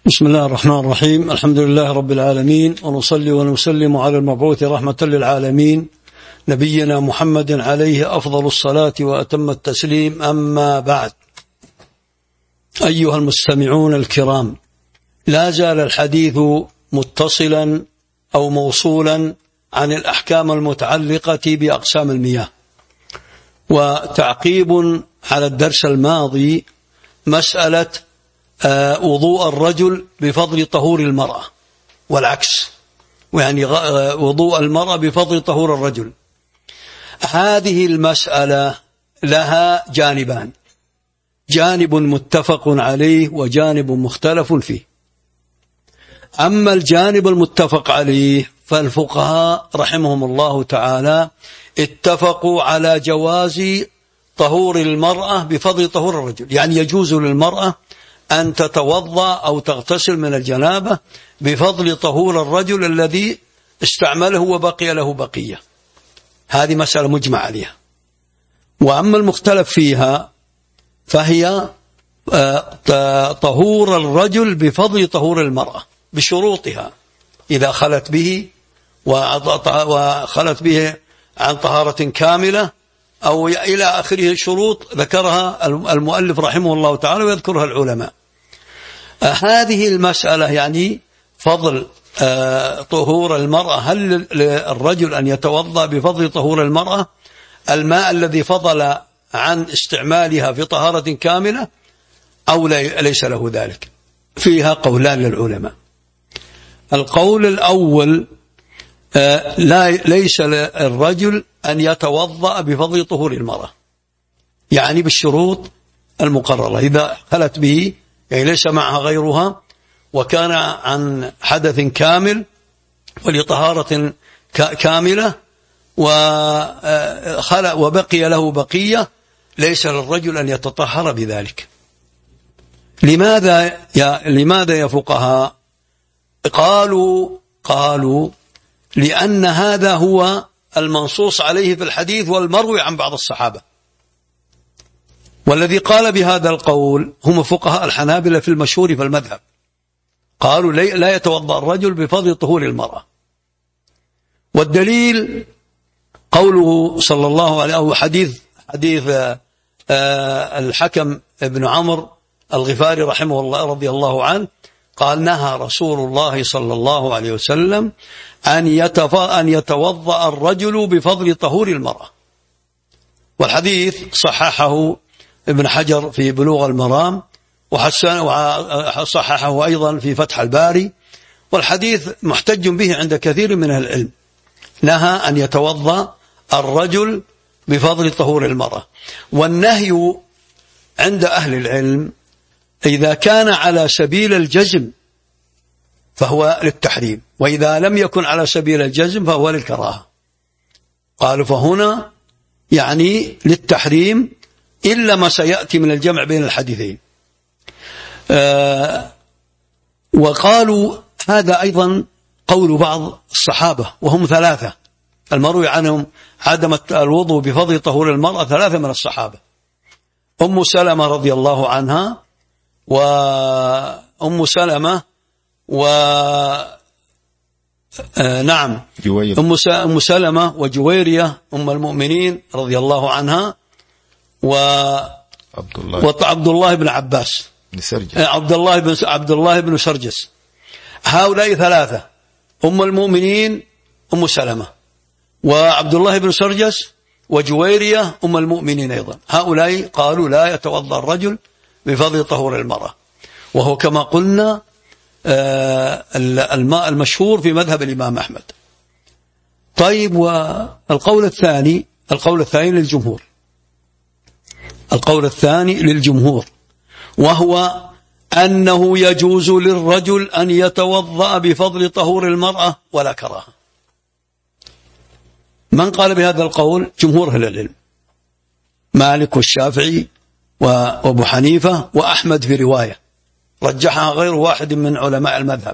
بسم الله الرحمن الرحيم. الحمد لله رب العالمين، ونصلي ونسلم على المبعوث رحمة للعالمين نبينا محمد عليه أفضل الصلاة وأتم التسليم. أما بعد، أيها المستمعون الكرام، لا زال الحديث متصلا أو موصولا عن الأحكام المتعلقة بأقسام المياه، وتعقيب على الدرس الماضي مسألة وضوء الرجل بفضل طهور المرأة، والعكس، يعني وضوء المرأة بفضل طهور الرجل. هذه المسألة لها جانبان، جانب متفق عليه وجانب مختلف فيه. أما الجانب المتفق عليه فالفقهاء رحمهم الله تعالى اتفقوا على جواز طهور المرأة بفضل طهور الرجل، يعني يجوز للمرأة أن تتوضأ أو تغتسل من الجنابة بفضل طهور الرجل الذي استعمله وبقي له بقية. هذه مسألة مجمع عليها. وأما المختلف فيها فهي طهور الرجل بفضل طهور المرأة بشروطها، إذا خلت به وخلت به عن طهارة كاملة أو إلى آخره شروط ذكرها المؤلف رحمه الله تعالى ويذكرها العلماء. هذه المسألة يعني فضل طهور المرأة، هل للرجل أن يتوضأ بفضل طهور المرأة الماء الذي فضل عن استعمالها في طهارة كاملة أو ليس له ذلك؟ فيها قولان للعلماء. القول الأول ليس للرجل أن يتوضأ بفضل طهور المرأة، يعني بالشروط المقررة، إذا خلت به يعني ليس معها غيرها وكان عن حدث كامل ولطهارة كاملة وبقي له بقية، ليس للرجل أن يتطهر بذلك. لماذا يا فقهاء؟ قالوا لأن هذا هو المنصوص عليه في الحديث والمروي عن بعض الصحابة، والذي قال بهذا القول هم فقهاء الحنابلة في المشهور في المذهب، قالوا لا يتوضأ الرجل بفضل طهور المرأة. والدليل قوله صلى الله عليه وسلم، حديث الحكم ابن عمرو الغفاري رحمه الله رضي الله عنه، قال نهى رسول الله صلى الله عليه وسلم أن يتوضأ الرجل بفضل طهور المرأة. والحديث صححه ابن حجر في بلوغ المرام، وصححه أيضا في فتح الباري، والحديث محتج به عند كثير من أهل العلم. نهى أن يتوضأ الرجل بفضل طهور المرأة. والنهي عند أهل العلم إذا كان على سبيل الجزم فهو للتحريم، وإذا لم يكن على سبيل الجزم فهو للكراهة. قالوا فهنا يعني للتحريم إلا ما سيأتي من الجمع بين الحديثين. وقالوا هذا أيضا قول بعض الصحابة وهم ثلاثة، المروي عنهم عدم الوضوء بفضل طهور المرأة ثلاثة من الصحابة: أم سلمة رضي الله عنها، وأم سلمة أم سلمة وجويرية أم المؤمنين رضي الله عنها، وعبد الله بن عباس عبد الله بن سرجس. هؤلاء ثلاثة: أم المؤمنين أم سلمة، وعبد الله بن سرجس، وجويرية أم المؤمنين أيضا. هؤلاء قالوا لا يتوضأ الرجل بفضل طهور المرأة، وهو كما قلنا الماء المشهور في مذهب الإمام أحمد. طيب، والقول الثاني للجمهور، القول الثاني للجمهور وهو أنه يجوز للرجل أن يتوضأ بفضل طهور المرأة ولا كراهة. من قال بهذا القول؟ جمهور أهل العلم، مالك والشافعي وأبو حنيفة وأحمد في رواية رجحها غير واحد من علماء المذهب،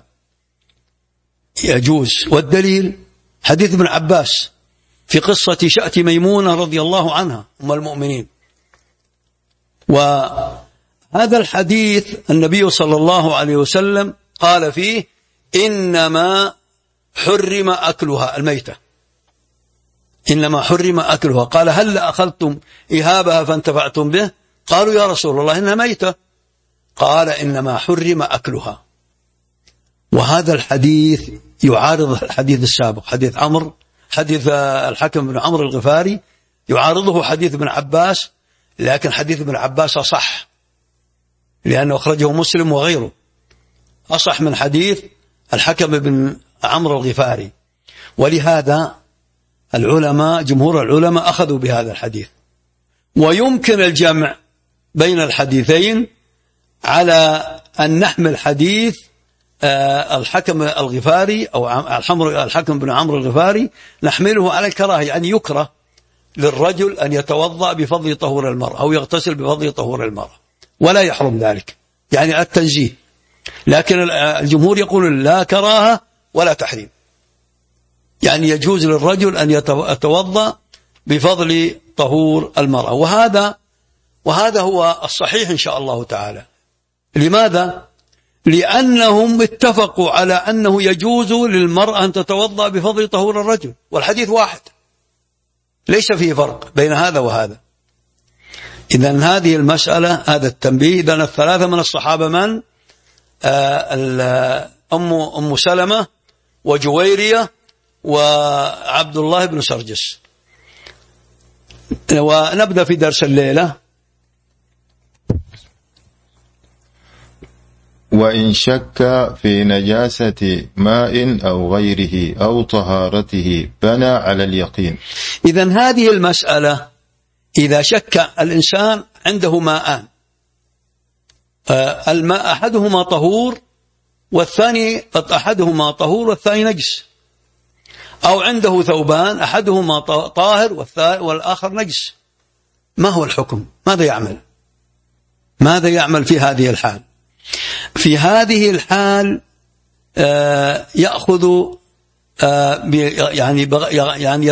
يجوز. والدليل حديث ابن عباس في قصة شأت ميمونة رضي الله عنها أم المؤمنين. وهذا الحديث النبي صلى الله عليه وسلم قال فيه إنما حرم أكلها الميتة، إنما حرم أكلها. قال هل أخذتم إهابها فانتفعتم به؟ قالوا يا رسول الله إنها ميتة. قال إنما حرم أكلها. وهذا الحديث يعارض الحديث السابق، حديث الحكم بن عمرو الغفاري، يعارضه حديث ابن عباس، لكن حديث ابن عباس أصح لأنه أخرجه مسلم وغيره، أصح من حديث الحكم بن عمرو الغفاري. ولهذا جمهور العلماء أخذوا بهذا الحديث. ويمكن الجمع بين الحديثين على أن نحمل حديث الحكم الغفاري أو الحكم بن عمرو الغفاري، نحمله على الكراهة، يعني يكره للرجل أن يتوضأ بفضل طهور المرأة أو يغتسل بفضل طهور المرأة، ولا يحرم ذلك، يعني التنزيه. لكن الجمهور يقول لا كراهة ولا تحريم، يعني يجوز للرجل أن يتوضأ بفضل طهور المرأة. وهذا هو الصحيح إن شاء الله تعالى. لماذا؟ لأنهم اتفقوا على أنه يجوز للمرأة أن تتوضأ بفضل طهور الرجل، والحديث واحد، ليس فيه فرق بين هذا وهذا. إذن هذه المسألة، هذا التنبيه. إذن الثلاثة من الصحابة من؟ أم سلمة وجويرية وعبد الله بن سرجس. ونبدأ في درس الليلة. وإن شك في نجاسة ماء أو غيره أو طهارته بنى على اليقين. إذن هذه المسألة إذا شك الإنسان عنده ماءان، الماء أحدهما طهور والثاني نجس، أو عنده ثوبان أحدهما طاهر والآخر نجس، ما هو الحكم؟ ماذا يعمل في هذه الحال؟ في هذه الحال يأخذ يعني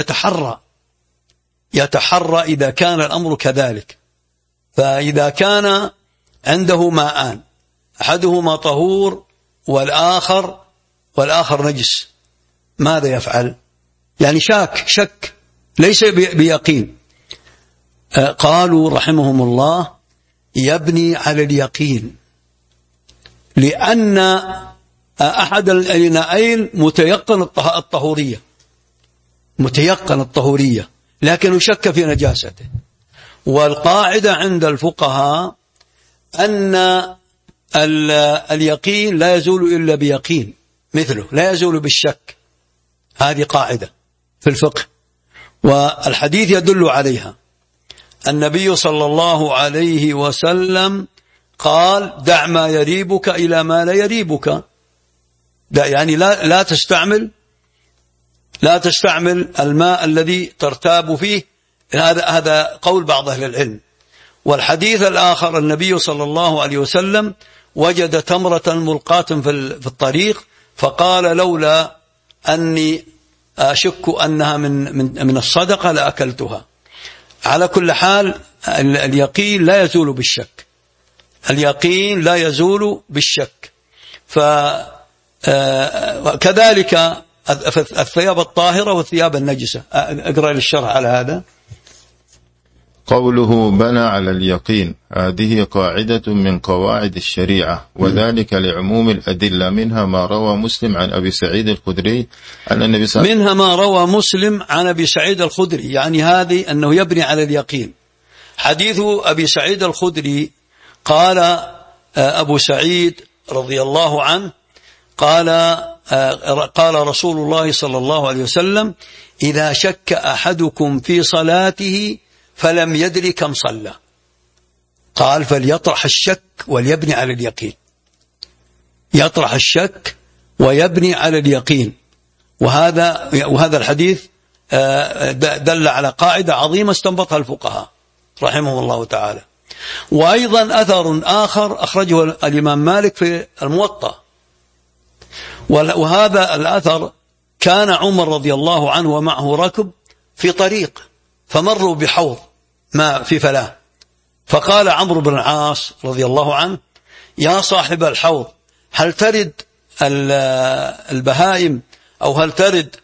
يتحرى إذا كان الأمر كذلك. فإذا كان عنده ماءان أحدهما طهور والآخر نجس، ماذا يفعل؟ يعني شك ليس بيقين. قالوا رحمهم الله يبني على اليقين، لأن أحد الإناءين متيقن الطهورية لكن شك في نجاسته. والقاعدة عند الفقهاء أن اليقين لا يزول إلا بيقين مثله، لا يزول بالشك. هذه قاعدة في الفقه، والحديث يدل عليها. النبي صلى الله عليه وسلم قال دع ما يريبك إلى ما لا يريبك، يعني لا تستعمل الماء الذي ترتاب فيه. هذا قول بعض أهل العلم. والحديث الآخر النبي صلى الله عليه وسلم وجد تمرة ملقاة في الطريق فقال لولا أني أشك أنها من الصدقة لأكلتها. على كل حال اليقين لا يزول بالشك، فكذلك الثياب الطاهرة والثياب النجسة. اقرأ للشرح على هذا. قوله بنى على اليقين، هذه قاعدة من قواعد الشريعة، وذلك لعموم الأدلة، منها ما روى مسلم عن أبي سعيد الخدري أن النبي صلى الله عليه وسلم منها ما روى مسلم عن أبي سعيد الخدري، يعني هذه أنه يبني على اليقين. حديث أبي سعيد الخدري قال أبو سعيد رضي الله عنه قال رسول الله صلى الله عليه وسلم إذا شك أحدكم في صلاته فلم يدري كم صلى قال فليطرح الشك وليبني على اليقين. يطرح الشك ويبني على اليقين. وهذا الحديث دل على قاعدة عظيمة استنبطها الفقهاء رحمهم الله تعالى. وأيضا أثر آخر أخرجه الإمام مالك في الموطأ، وهذا الأثر كان عمر رضي الله عنه ومعه ركب في طريق فمروا بحوض ماء في فلاة، فقال عمرو بن العاص رضي الله عنه يا صاحب الحوض هل ترد البهائم أو هل ترد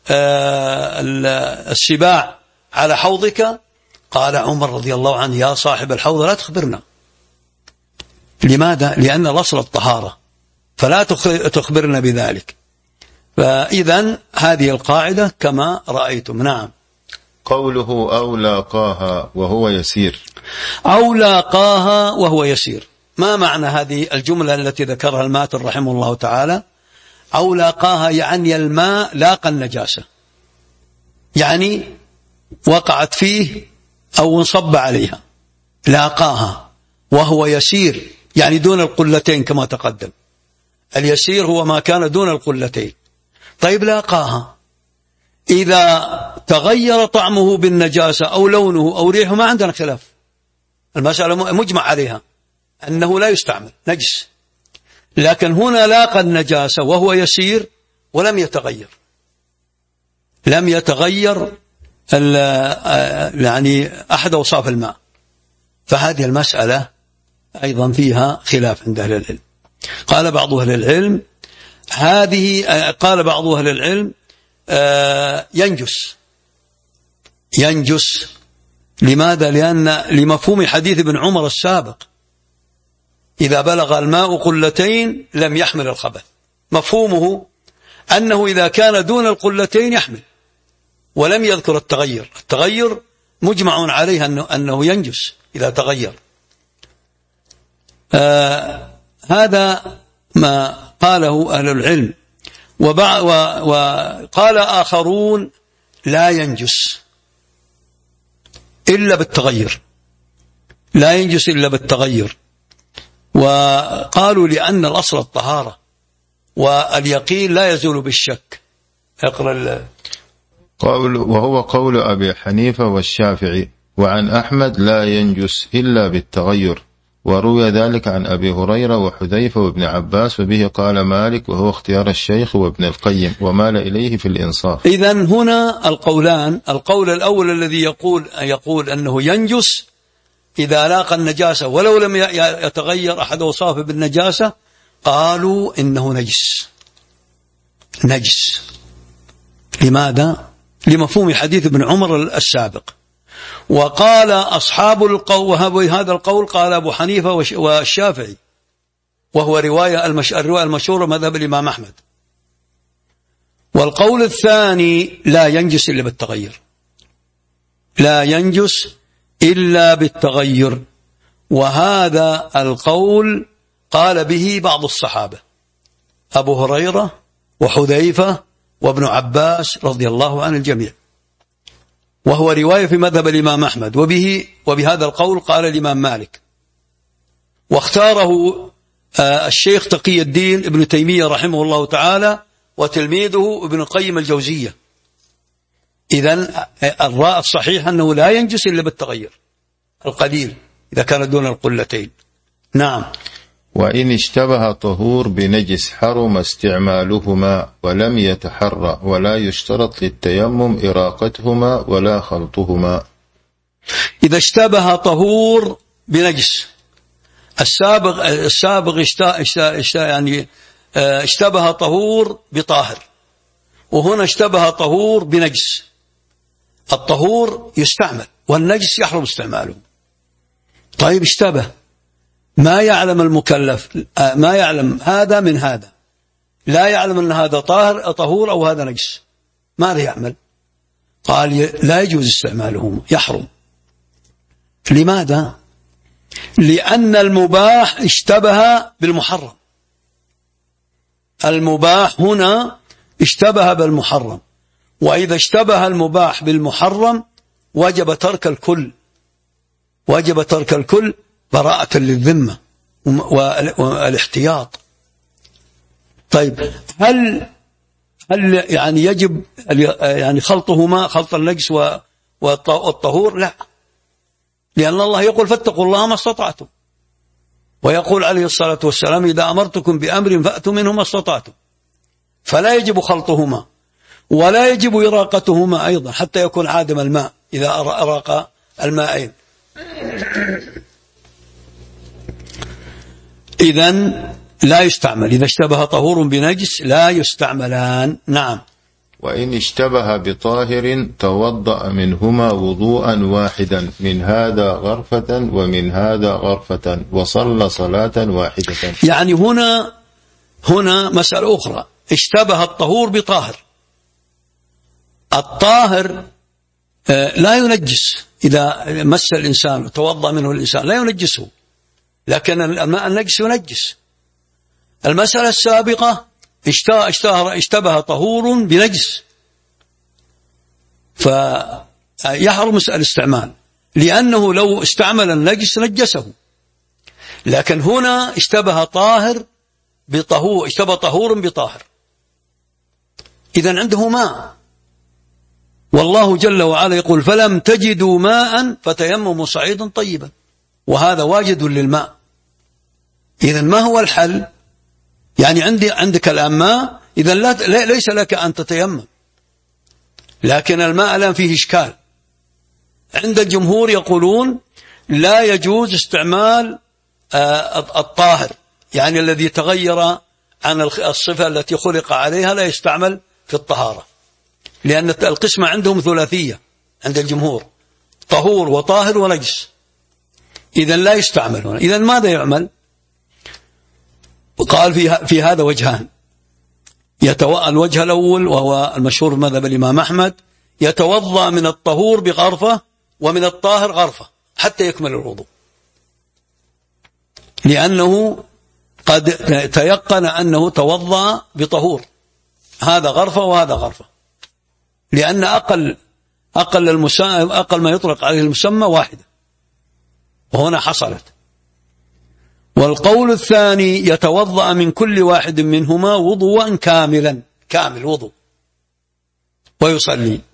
السباع على حوضك؟ قال عمر رضي الله عنه: يا صاحب الحوض لا تخبرنا. لماذا؟ لأن الأصل الطهارة، فلا تخبرنا بذلك. فإذا هذه القاعدة كما رأيتم. نعم. قوله أو لاقاها وهو يسير. أو لاقاها وهو يسير، ما معنى هذه الجملة التي ذكرها الماتن رحمه الله تعالى؟ أو لاقاها يعني الماء لاقى النجاسة، يعني وقعت فيه أو انصب عليها. لاقاها وهو يسير يعني دون القلتين كما تقدم. اليسير هو ما كان دون القلتين. طيب لاقاها إذا تغير طعمه بالنجاسة أو لونه أو ريحه ما عندنا خلاف، المسألة مجمع عليها أنه لا يستعمل نجس. لكن هنا لاقى النجاسة وهو يسير ولم يتغير، لم يتغير يعني أحد أوصاف الماء. فهذه المسألة أيضا فيها خلاف عند أهل العلم. قال بعض أهل العلم قال بعض أهل العلم ينجس. لماذا؟ لأن لمفهوم حديث ابن عمر السابق: إذا بلغ الماء قلتين لم يحمل الخبث. مفهومه أنه إذا كان دون القلتين يحمل، ولم يذكر التغير. التغير مجمع عليه أنه ينجس إذا تغير. هذا ما قاله أهل العلم. وقال آخرون لا ينجس إلا بالتغير، لا ينجس إلا بالتغير. وقالوا لأن الأصل الطهارة واليقين لا يزول بالشك. اقرأ وهو قول أبي حنيفة والشافعي، وعن أحمد لا ينجس إلا بالتغير، وروي ذلك عن أبي هريرة وحذيفة وابن عباس، وبه قال مالك وهو اختيار الشيخ وابن القيم ومال إليه في الإنصاف. إذن هنا القولان: القول الأول الذي يقول أنه ينجس إذا لاقى النجاسة ولو لم يتغير أحد أوصافه بالنجاسة، قالوا إنه نجس. لماذا؟ لمفهوم حديث ابن عمر السابق. وقال أصحاب القول، وهذا القول قال أبو حنيفة والشافعي، وهو الرواية المشهورة مذهب الإمام أحمد. والقول الثاني لا ينجس إلا بالتغير، لا ينجس إلا بالتغير. وهذا القول قال به بعض الصحابة: أبو هريرة وحذيفة وابن عباس رضي الله عن الجميع، وهو رواية في مذهب الإمام أحمد. وبهذا القول قال الإمام مالك، واختاره الشيخ تقي الدين ابن تيمية رحمه الله تعالى وتلميذه ابن القيم الجوزية. إذن الرأي الصحيح أنه لا ينجس إلا بالتغير القليل إذا كان دون القلتين. نعم. وإن اشتبه طهور بنجس حرم استعمالهما ولم يتحرى، ولا يشترط للتيمم إراقتهما ولا خلطهما. إذا اشتبه طهور بنجس، السابق يعني اشتبه طهور بطاهر، وهنا اشتبه طهور بنجس. الطهور يستعمل والنجس يحرم استعماله. طيب اشتبه، ما يعلم المكلف، ما يعلم هذا من هذا، لا يعلم أن هذا طهور أو هذا نجس، ماذا يعمل؟ قال لا يجوز استعمالهما، يحرم. لماذا؟ لأن المباح اشتبه بالمحرم. المباح هنا اشتبه بالمحرم، وإذا اشتبه المباح بالمحرم وجب ترك الكل، وجب ترك الكل براءة للذمة والاحتياط. طيب هل يعني يجب يعني خلطهما، خلط النجس والطهور؟ لا، لأن الله يقول فاتقوا الله ما استطعتم، ويقول عليه الصلاة والسلام إذا أمرتكم بأمر فأتوا منه ما استطعتم. فلا يجب خلطهما ولا يجب إراقتهما أيضا حتى يكون عادم الماء إذا أراق الماءين. إذن لا يستعمل. إذا اشتبه طهور بنجس لا يستعملان. نعم. وإن اشتبه بطاهر توضأ منهما وضوءا واحدا، من هذا غرفة ومن هذا غرفة، وصلى صلاة واحدة. يعني هنا مسألة أخرى، اشتبه الطهور بطاهر. الطاهر لا ينجس، إذا مس الإنسان وتوضأ منه الإنسان لا ينجسه، لكن الماء النجس ينجس. المسألة السابقة اشتبه طهور بنجس، فيحرم الاستعمال، لأنه لو استعمل النجس نجسه. لكن هنا اشتبه طهور بطاهر، إذن عنده ماء، والله جل وعلا يقول فلم تجدوا ماء فتيمموا صعيدا طيبا، وهذا واجد للماء. إذن ما هو الحل؟ يعني عندك الآن ماء، إذن ليس لك أن تتيمم، لكن الماء الآن فيه إشكال. عند الجمهور يقولون لا يجوز استعمال الطاهر، يعني الذي تغير عن الصفة التي خلق عليها لا يستعمل في الطهارة، لأن القسمة عندهم ثلاثية عند الجمهور، طهور وطاهر ونجس، إذن لا يستعمل هنا. إذن ماذا يعمل؟ قال في هذا وجهان. الوجه الأول وهو المشهور مذهب الإمام أحمد، يتوضأ من الطهور بغرفة ومن الطاهر غرفة حتى يكمل الوضوء، لأنه قد تيقن أنه توضأ بطهور، هذا غرفة وهذا غرفة، لأن أقل ما يطلق عليه المسمى واحدة، وهنا حصلت. والقول الثاني يتوضأ من كل واحد منهما وضوءا كامل وضوء ويصلي.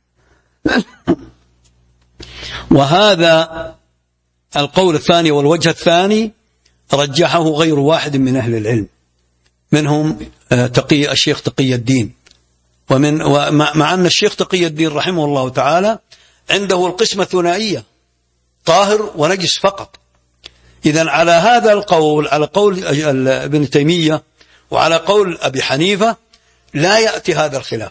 وهذا القول الثاني والوجه الثاني رجحه غير واحد من أهل العلم، منهم الشيخ تقي الدين، مع أن الشيخ تقي الدين رحمه الله تعالى عنده القسمة الثنائية، طاهر ونجس فقط. إذن على هذا القول، على قول ابن تيمية وعلى قول أبي حنيفة، لا يأتي هذا الخلاف،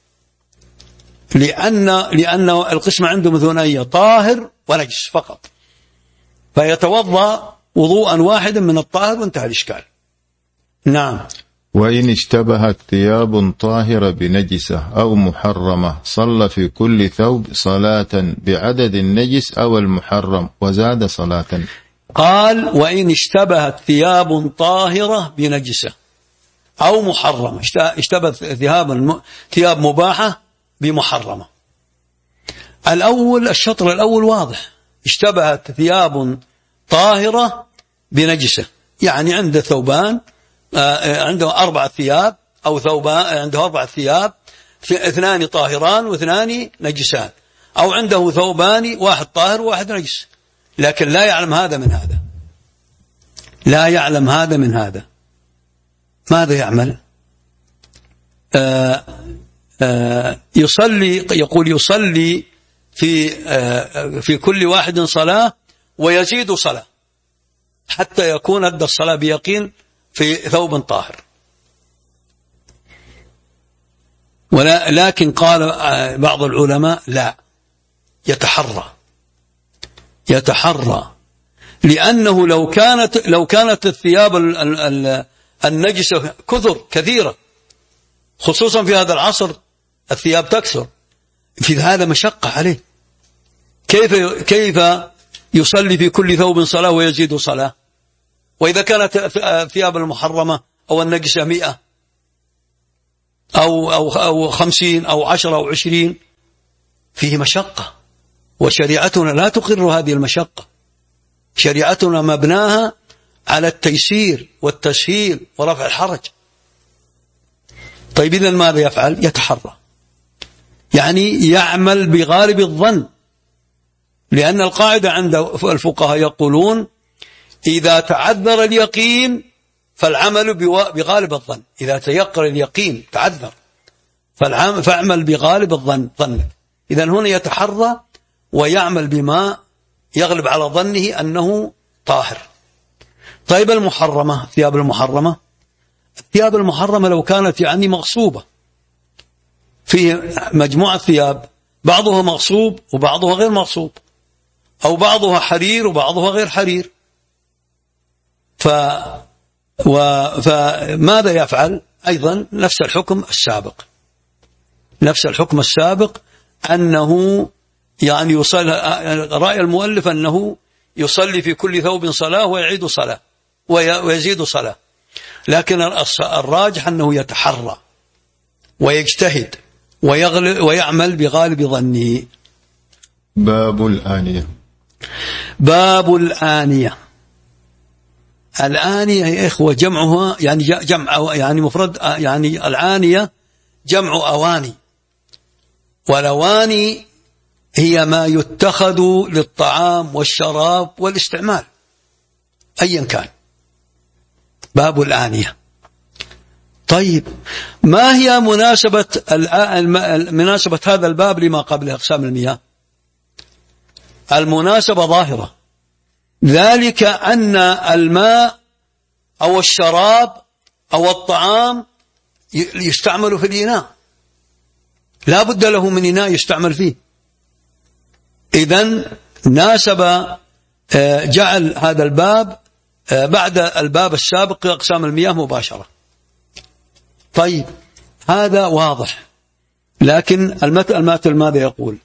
لأن القسمة عندهم ثنائية، طاهر ونجس فقط، فيتوضأ وضوءا واحدا من الطاهر وانتهى الإشكال. نعم. وإن اشتبهت ثياب طاهرة بنجسة أو محرمة صلى في كل ثوب صلاة بعدد النجس أو المحرم وزاد صلاة. قال وإن اشتبهت ثياب طاهرة بنجسة أو محرمة، اشتبهت ثياب مباحة بمحرمة. الشطر الأول واضح، اشتبهت ثياب طاهرة بنجسة، يعني عنده ثوبان، عنده 4 ثياب أو ثوبان، عنده 4 ثياب، 2 طاهران و2 نجسان، أو عنده ثوبان، 1 طاهر و1 نجس، لكن لا يعلم هذا من هذا، لا يعلم هذا من هذا. ماذا يعمل؟ يصلي، يقول يصلي في كل واحد صلاة ويزيد صلاة حتى يكون أدى الصلاة بيقين في ثوب طاهر. لكن قال بعض العلماء لا، يتحرى، لأنه لو كانت الثياب النجسة كثيرة، خصوصا في هذا العصر الثياب تكثر، في هذا مشقة عليه. كيف يصلي في كل ثوب صلاة ويزيد صلاة؟ وإذا كانت الثياب المحرمة أو النجسة 100 أو 50 أو 10 أو 20، فيه مشقة، وشريعتنا لا تقر هذه المشقة. شريعتنا مبناها على التيسير والتسهيل ورفع الحرج. طيب إذن ماذا يفعل؟ يتحرى، يعني يعمل بغالب الظن، لأن القاعدة عند الفقهاء يقولون إذا تعذر اليقين فالعمل بغالب الظن، إذا تيقن اليقين تعذر فاعمل بغالب الظن ظنك. إذن هنا يتحرى ويعمل بما يغلب على ظنه أنه طاهر. طيب المحرمة، الثياب المحرمة، الثياب المحرمة لو كانت يعني مغصوبة، في مجموعة ثياب بعضها مغصوب وبعضها غير مغصوب، أو بعضها حرير وبعضها غير حرير، فماذا يفعل؟ أيضا نفس الحكم السابق، نفس الحكم السابق، أنه يعني يصلي، رأي المؤلف أنه يصلي في كل ثوب صلاة ويعيد صلاة ويزيد صلاة، لكن الراجح أنه يتحرى ويجتهد ويعمل بغالب ظنه. باب الآنية. باب الآنية. الآنية يا إخوة جمعها يعني جمع يعني مفرد، يعني الآنية جمع أواني، والأواني هي ما يتخذ للطعام والشراب والاستعمال أيا كان. باب الآنية. طيب ما هي مناسبة هذا الباب لما قبل أقسام المياه؟ المناسبة ظاهرة، ذلك أن الماء أو الشراب أو الطعام يستعمل في الإناء، لا بد له من إناء يستعمل فيه. إذن ناسب جعل هذا الباب بعد الباب السابق أقسام المياه مباشرة. طيب هذا واضح، لكن المثل ماذا يقول؟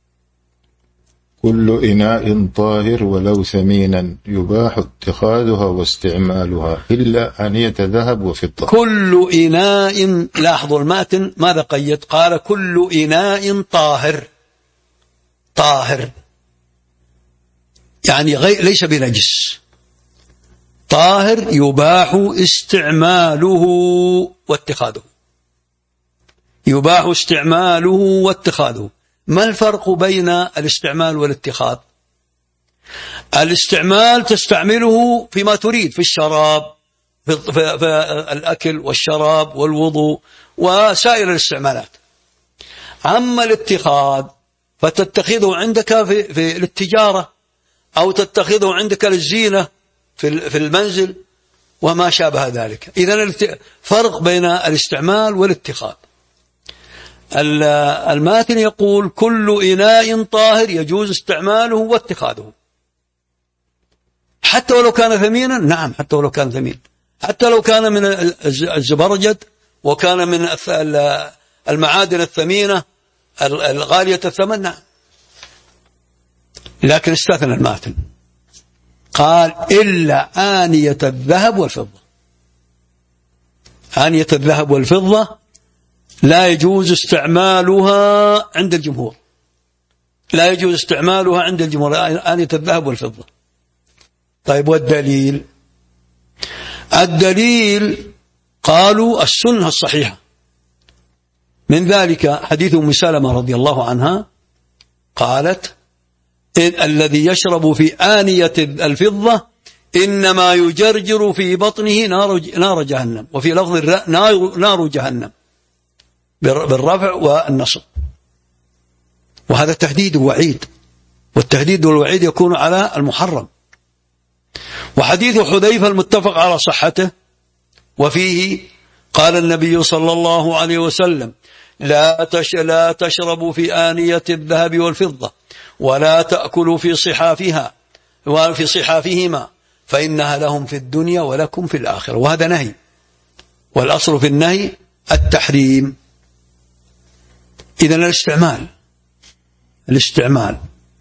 كل إناء طاهر ولو ثمينا يباح اتخاذها واستعمالها إلا آنية ذهب وفضة. كل إناء، لاحظوا الماتن ماذا قيد؟ قال كل إناء طاهر، طاهر يعني ليس بنجس، طاهر يباح استعماله واتخاذه، يباح استعماله واتخاذه. ما الفرق بين الاستعمال والاتخاذ؟ الاستعمال تستعمله فيما تريد، في الشراب، في الأكل والشراب والوضوء وسائر الاستعمالات. أما الاتخاذ فتتخذه عندك في التجارة، أو تتخذه عندك للزينة في المنزل وما شابه ذلك. إذن فرق بين الاستعمال والاتخاذ. الماتن يقول كل إناء طاهر يجوز استعماله واتخاذه، حتى ولو كان ثمينا. نعم حتى ولو كان ثمين، حتى لو كان من الزبرجد وكان من المعادن الثمينة الغالية الثمن، نعم. لكن استثنى الماتن، قال إلا آنية الذهب والفضة. آنية الذهب والفضة لا يجوز استعمالها عند الجمهور، لا يجوز استعمالها عند الجمهور، آنية الذهب والفضة. طيب والدليل؟ الدليل قالوا السنة الصحيحة، من ذلك حديث أم سلمة رضي الله عنها قالت الذي يشرب في آنية الفضة إنما يجرجر في بطنه نار جهنم، وفي لفظ نار جهنم بالرفع والنصب. وهذا تهديد ووعيد، والتهديد والوعيد يكون على المحرم. وحديث حذيفة المتفق على صحته، وفيه قال النبي صلى الله عليه وسلم لا تشربوا في آنية الذهب والفضة ولا تأكلوا في صحافها وفي صحافهما فإنها لهم في الدنيا ولكم في الآخرة. وهذا نهي، والأصل في النهي التحريم. إذن الاستعمال.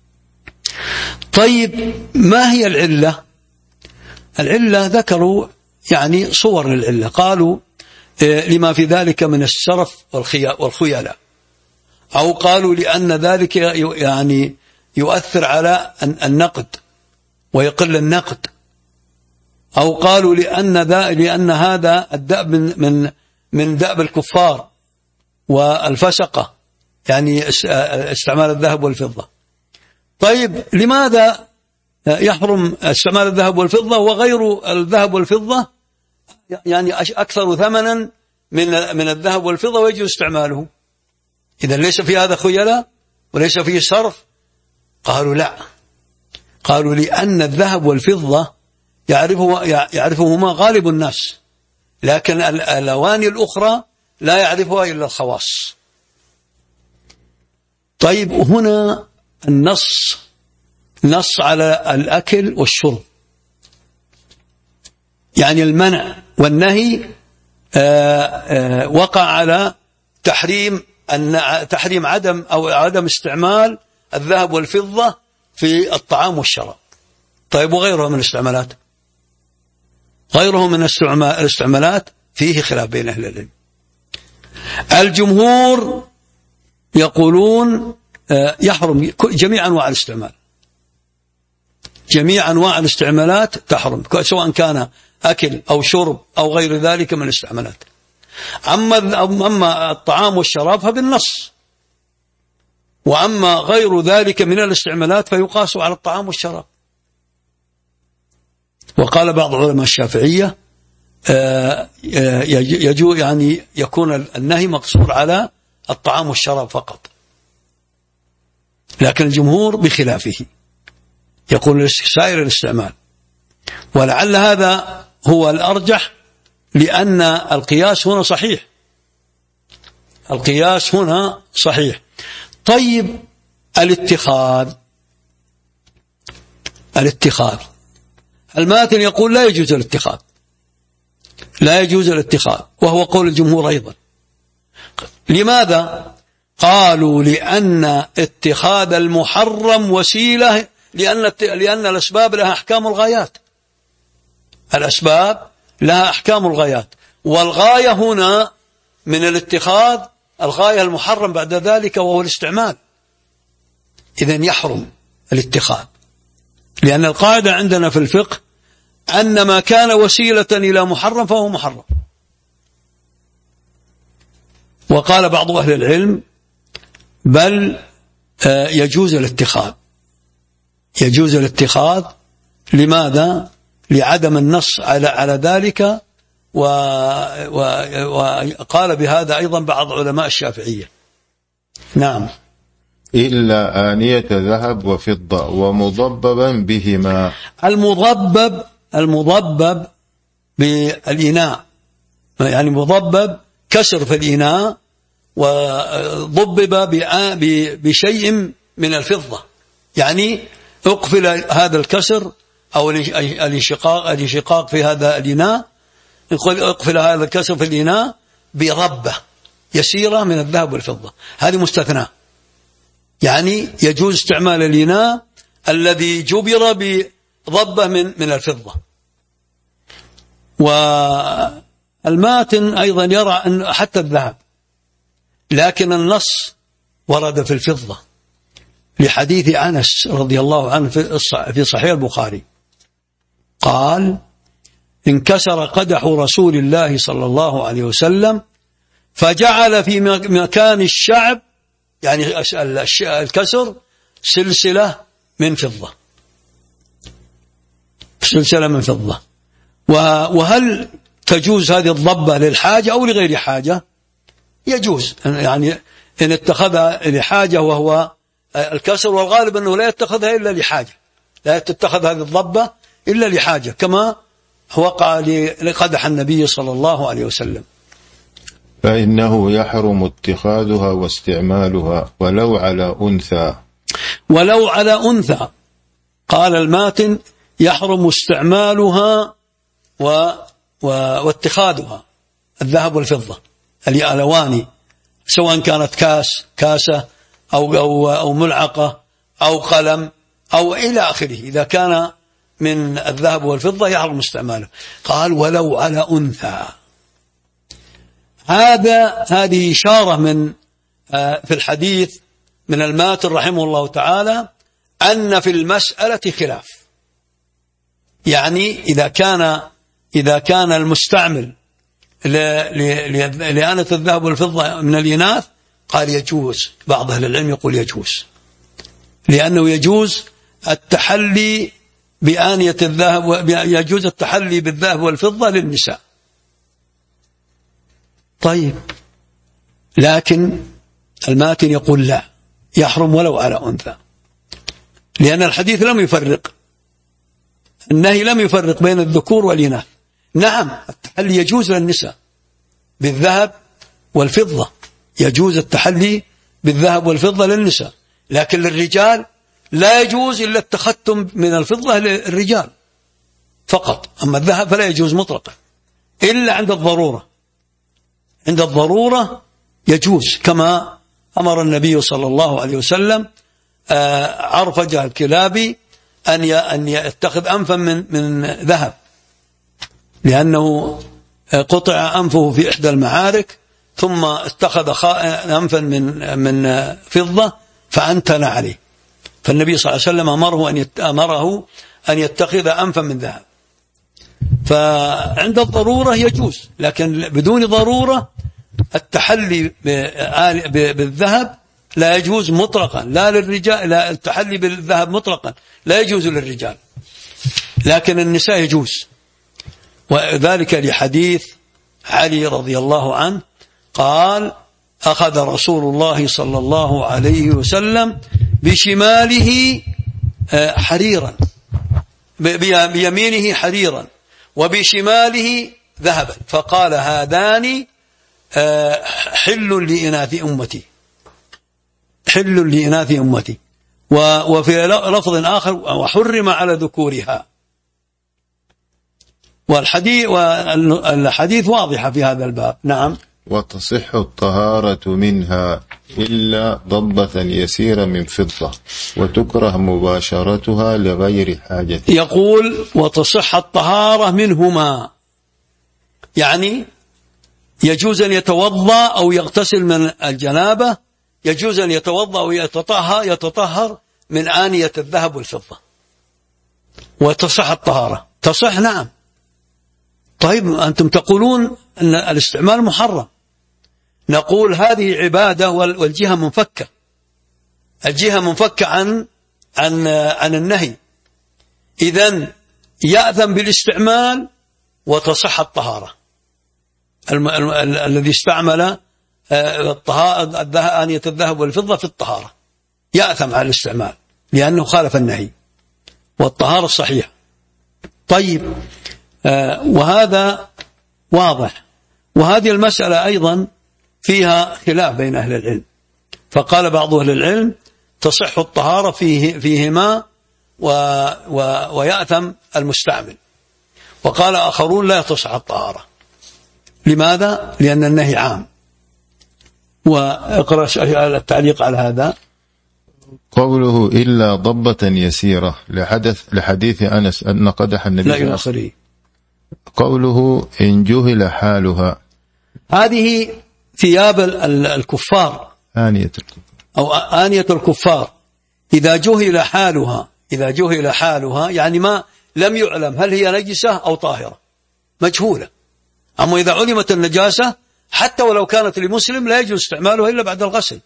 طيب ما هي العلة؟ العلة ذكروا يعني صور للعلة، قالوا لما في ذلك من السرف والخيلاء، أو قالوا لأن ذلك يعني يؤثر على النقد ويقل النقد، أو قالوا لأن هذا الدأب من دأب الكفار والفسقة، يعني استعمال الذهب والفضة. طيب لماذا يحرم استعمال الذهب والفضة وغير الذهب والفضة يعني أكثر ثمنا من الذهب والفضة ويجوز استعماله؟ إذا ليس في هذا خيلاء وليس فيه صرف؟ قالوا لا، قالوا لأن الذهب والفضة يعرفهما غالب الناس، لكن الأواني الأخرى لا يعرفها إلا الخواص. طيب هنا النص نص على الأكل والشرب، يعني المنع والنهي وقع على تحريم عدم استعمال الذهب والفضة في الطعام والشراب. طيب وغيره من الاستعمالات؟ غيره من الاستعمالات فيه خلاف بين أهل العلم. الجمهور يقولون يحرم جميع أنواع الاستعمال، جميع أنواع الاستعمالات تحرم، سواء كان أكل أو شرب أو غير ذلك من الاستعمالات. أما الطعام والشراب فبالنص، وأما غير ذلك من الاستعمالات فيقاس على الطعام والشراب. وقال بعض علماء الشافعية يعني يكون النهي مقصور على الطعام والشراب فقط، لكن الجمهور بخلافه، يقول سائر الاستعمال. ولعل هذا هو الأرجح، لأن القياس هنا صحيح، القياس هنا صحيح. طيب الاتخاذ الماتن يقول لا يجوز الاتخاذ، لا يجوز الاتخاذ، وهو قول الجمهور أيضا. لماذا؟ قالوا لأن اتخاذ المحرم وسيلة، لأن الأسباب لها أحكام الغايات، الأسباب لها أحكام الغايات، والغاية هنا من الاتخاذ الغاية المحرم بعد ذلك وهو الاستعمال. إذن يحرم الاتخاذ، لأن القاعدة عندنا في الفقه أن ما كان وسيلة إلى محرم فهو محرم. وقال بعض أهل العلم بل يجوز الاتخاذ، يجوز الاتخاذ. لماذا؟ لعدم النص على ذلك، وقال بهذا أيضا بعض علماء الشافعية. نعم. إلا آنية ذهب وفضة ومضببا بهما. المضبب بالإناء، يعني مضبب كسر في الإناء وضبب بشيء من الفضة، يعني اقفل هذا الكسر أو الانشقاق في هذا الإناء، اقفل هذا الكسر في الإناء بربة يسيرة من الذهب والفضة، هذه مستثنى، يعني يجوز استعمال الإناء الذي جبر بضبة من الفضة. والماتن أيضا يرى أن حتى الذهب، لكن النص ورد في الفضة لحديث أنس رضي الله عنه في صحيح البخاري قال: انكسر قدح رسول الله صلى الله عليه وسلم فجعل في مكان الشعب، يعني الكسر، سلسلة من فضة، سلسلة من فضة. وهل تجوز هذه الضبة للحاجة أو لغير حاجة؟ يجوز، يعني إن اتخذها لحاجة وهو الكسر، والغالب أنه لا يتخذها إلا لحاجة، لا تتخذ هذه الضبة إلا لحاجة، كما وقع لقدح النبي صلى الله عليه وسلم. فإنه يحرم اتخاذها واستعمالها ولو على أنثى. ولو على أنثى، قال الماتن يحرم استعمالها واتخاذها، الذهب والفضة الألواني، سواء كانت كاسة أو ملعقة أو قلم أو إلى آخره، إذا كان من الذهب والفضة يحرم استعماله. قال ولو على أنثى، هذه إشارة من في الحديث من الماتن رحمه الله تعالى أن في المسألة خلاف، يعني إذا كان المستعمل لآنة الذهب والفضة من الإناث قال يجوز، بعض أهل العلم يقول يجوز، لأنه يجوز التحلي بآنية الذهب، يجوز التحلي بالذهب والفضة للنساء. طيب، لكن الماتن يقول لا، يحرم ولو على أنثى، لأن الحديث لم يفرق النهي لم يفرق بين الذكور والإناث. نعم التحلي يجوز للنساء بالذهب والفضة، يجوز التحلي بالذهب والفضة للنساء، لكن للرجال لا يجوز إلا التختم من الفضة للرجال فقط، أما الذهب فلا يجوز مطلقا إلا عند الضرورة. عند الضرورة يجوز، كما أمر النبي صلى الله عليه وسلم عرفجة الكلابي أن يتخذ أنفا من ذهب، لأنه قطع أنفه في إحدى المعارك ثم اتخذ أنفا من فضة فأنتن عليه، فالنبي صلى الله عليه وسلم أمره أن يتخذ أنفا من ذهب. فعند الضرورة يجوز، لكن بدون ضرورة التحلي بالذهب لا يجوز مطلقا، لا للرجال، لا التحلي بالذهب مطلقا لا يجوز للرجال، لكن النساء يجوز. وذلك لحديث علي رضي الله عنه قال: أخذ رسول الله صلى الله عليه وسلم بشماله حريرا، بيمينه حريرا وبشماله ذهبا، فقال: هذان حل لإناث أمتي، حل لإناث أمتي. وفي لفظ آخر: وحرم على ذكورها. والحديث واضحة في هذا الباب. نعم. وتصح الطهارة منها إلا ضبة يسيرة من فضة، وتكره مباشرتها لغير حاجة. يقول: وتصح الطهارة منهما، يعني يجوز أن يتوضأ أو يغتسل من الجنابة، يجوز أن يتوضأ أو يتطهر من آنية الذهب والفضة، وتصح الطهارة. تصح، نعم. طيب أنتم تقولون أن الاستعمال محرم، نقول هذه عبادة والجهة منفكة، الجهة منفكة عن النهي، إذن يأثم بالاستعمال وتصح الطهارة. الذي استعمل آنية الذهب والفضة في الطهارة يأثم على الاستعمال لأنه خالف النهي، والطهارة صحيحة. طيب، وهذا واضح. وهذه المسألة أيضا فيها خلاف بين أهل العلم، فقال بعض أهل العلم: تصح الطهارة فيهما ويأثم المستعمل، وقال آخرون: لا تصح الطهارة. لماذا؟ لأن النهي عام. واقرأ التعليق على هذا. قوله إلا ضبة يسيرة لحديث أنس أن قدح النبي لا يؤخره. قوله إن جهل حالها، هذه ثياب الكفار، آنية الكفار. إذا جهل حالها يعني ما لم يعلم هل هي نجسة أو طاهرة، مجهولة. أما إذا علمت النجاسة حتى ولو كانت لمسلم لا يجوز استعمالها إلا بعد الغسل،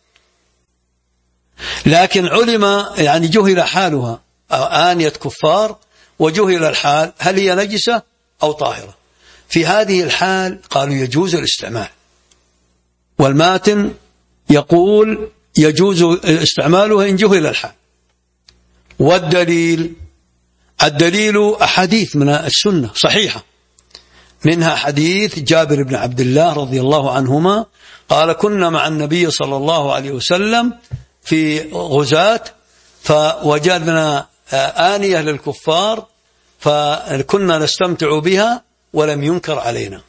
لكن علم يعني جهل حالها، آنية كفار، وجهل الحال هل هي نجسة أو طاهرة. في هذه الحال قالوا يجوز الاستعمال، والماتن يقول يجوز استعمالها إن جهل الحال. والدليل أحاديث من السنة صحيحة، منها حديث جابر بن عبد الله رضي الله عنهما قال: كنا مع النبي صلى الله عليه وسلم في غزاة فوجدنا آنية للكفار فكنا نستمتع بها ولم ينكر علينا.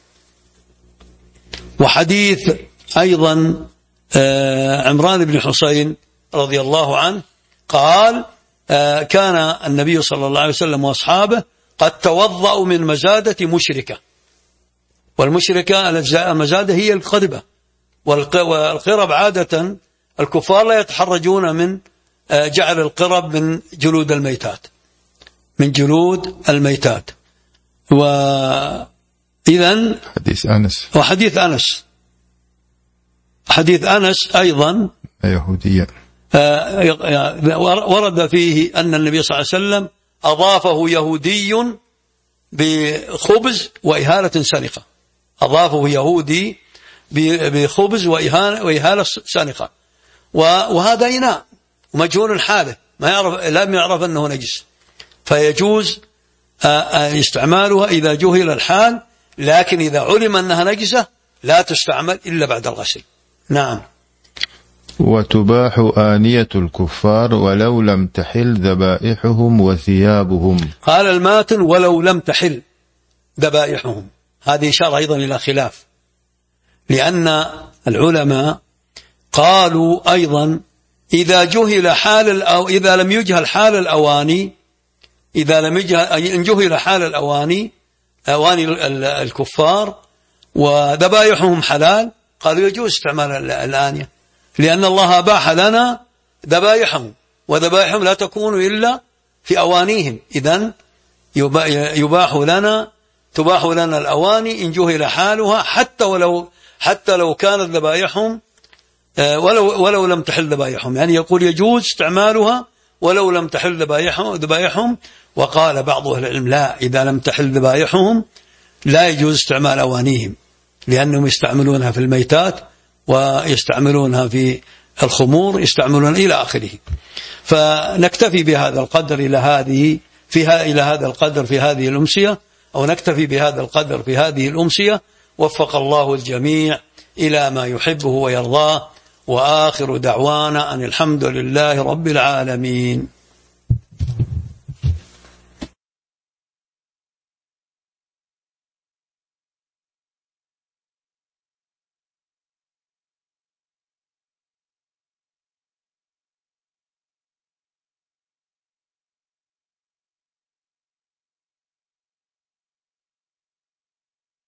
وحديث أيضا عمران بن حسين رضي الله عنه قال: كان النبي صلى الله عليه وسلم وأصحابه قد توضأوا من مزادة مشركة، والمشركة المزادة هي القربة، والقرب عادة الكفار لا يتحرجون من جعل القرب من جلود الميتات. وإذن حديث أنس أيضا يهوديا ورد فيه أن النبي صلى الله عليه وسلم أضافه يهودي بخبز وإهالة سنقة، أضافه يهودي بخبز وإهالة سنقة، وهذا إناء مجهول حاله، لم يعرف أنه نجس، فيجوز استعمالها إذا جهل الحال، لكن إذا علم أنها نجسة لا تستعمل إلا بعد الغسل. نعم. وتباح آنية الكفار ولو لم تحل ذبائحهم وثيابهم. قال الماتن ولو لم تحل ذبائحهم، هذه إشارة أيضا إلى خلاف، لأن العلماء قالوا أيضا إذا جهل حال أو إذا لم يجهل حال الأواني، إذا لم إن جهل حال الأواني، أواني الكفار وذبائحهم حلال، قالوا يجوز استعمال الآنية، لأن الله أباح لنا ذبائحهم، وذبائحهم لا تكون إلا في أوانيهم، إذن تباح لنا الأواني إن جهل حالها، حتى لو كانت ذبائحهم ولو لم تحل ذبائحهم، يعني يقول يجوز استعمالها ولو لم تحل ذبائحهم. وقال بعض أهل العلم لا، إذا لم تحل ذبائحهم لا يجوز استعمال أوانيهم، لأنهم يستعملونها في الميتات ويستعملونها في الخمور، يستعملون إلى آخره. فنكتفي بهذا القدر إلى هذا القدر في هذه الأمسية، أو نكتفي بهذا القدر في هذه الأمسية. وفق الله الجميع إلى ما يحبه ويرضاه، وآخر دعوانا أن الحمد لله رب العالمين.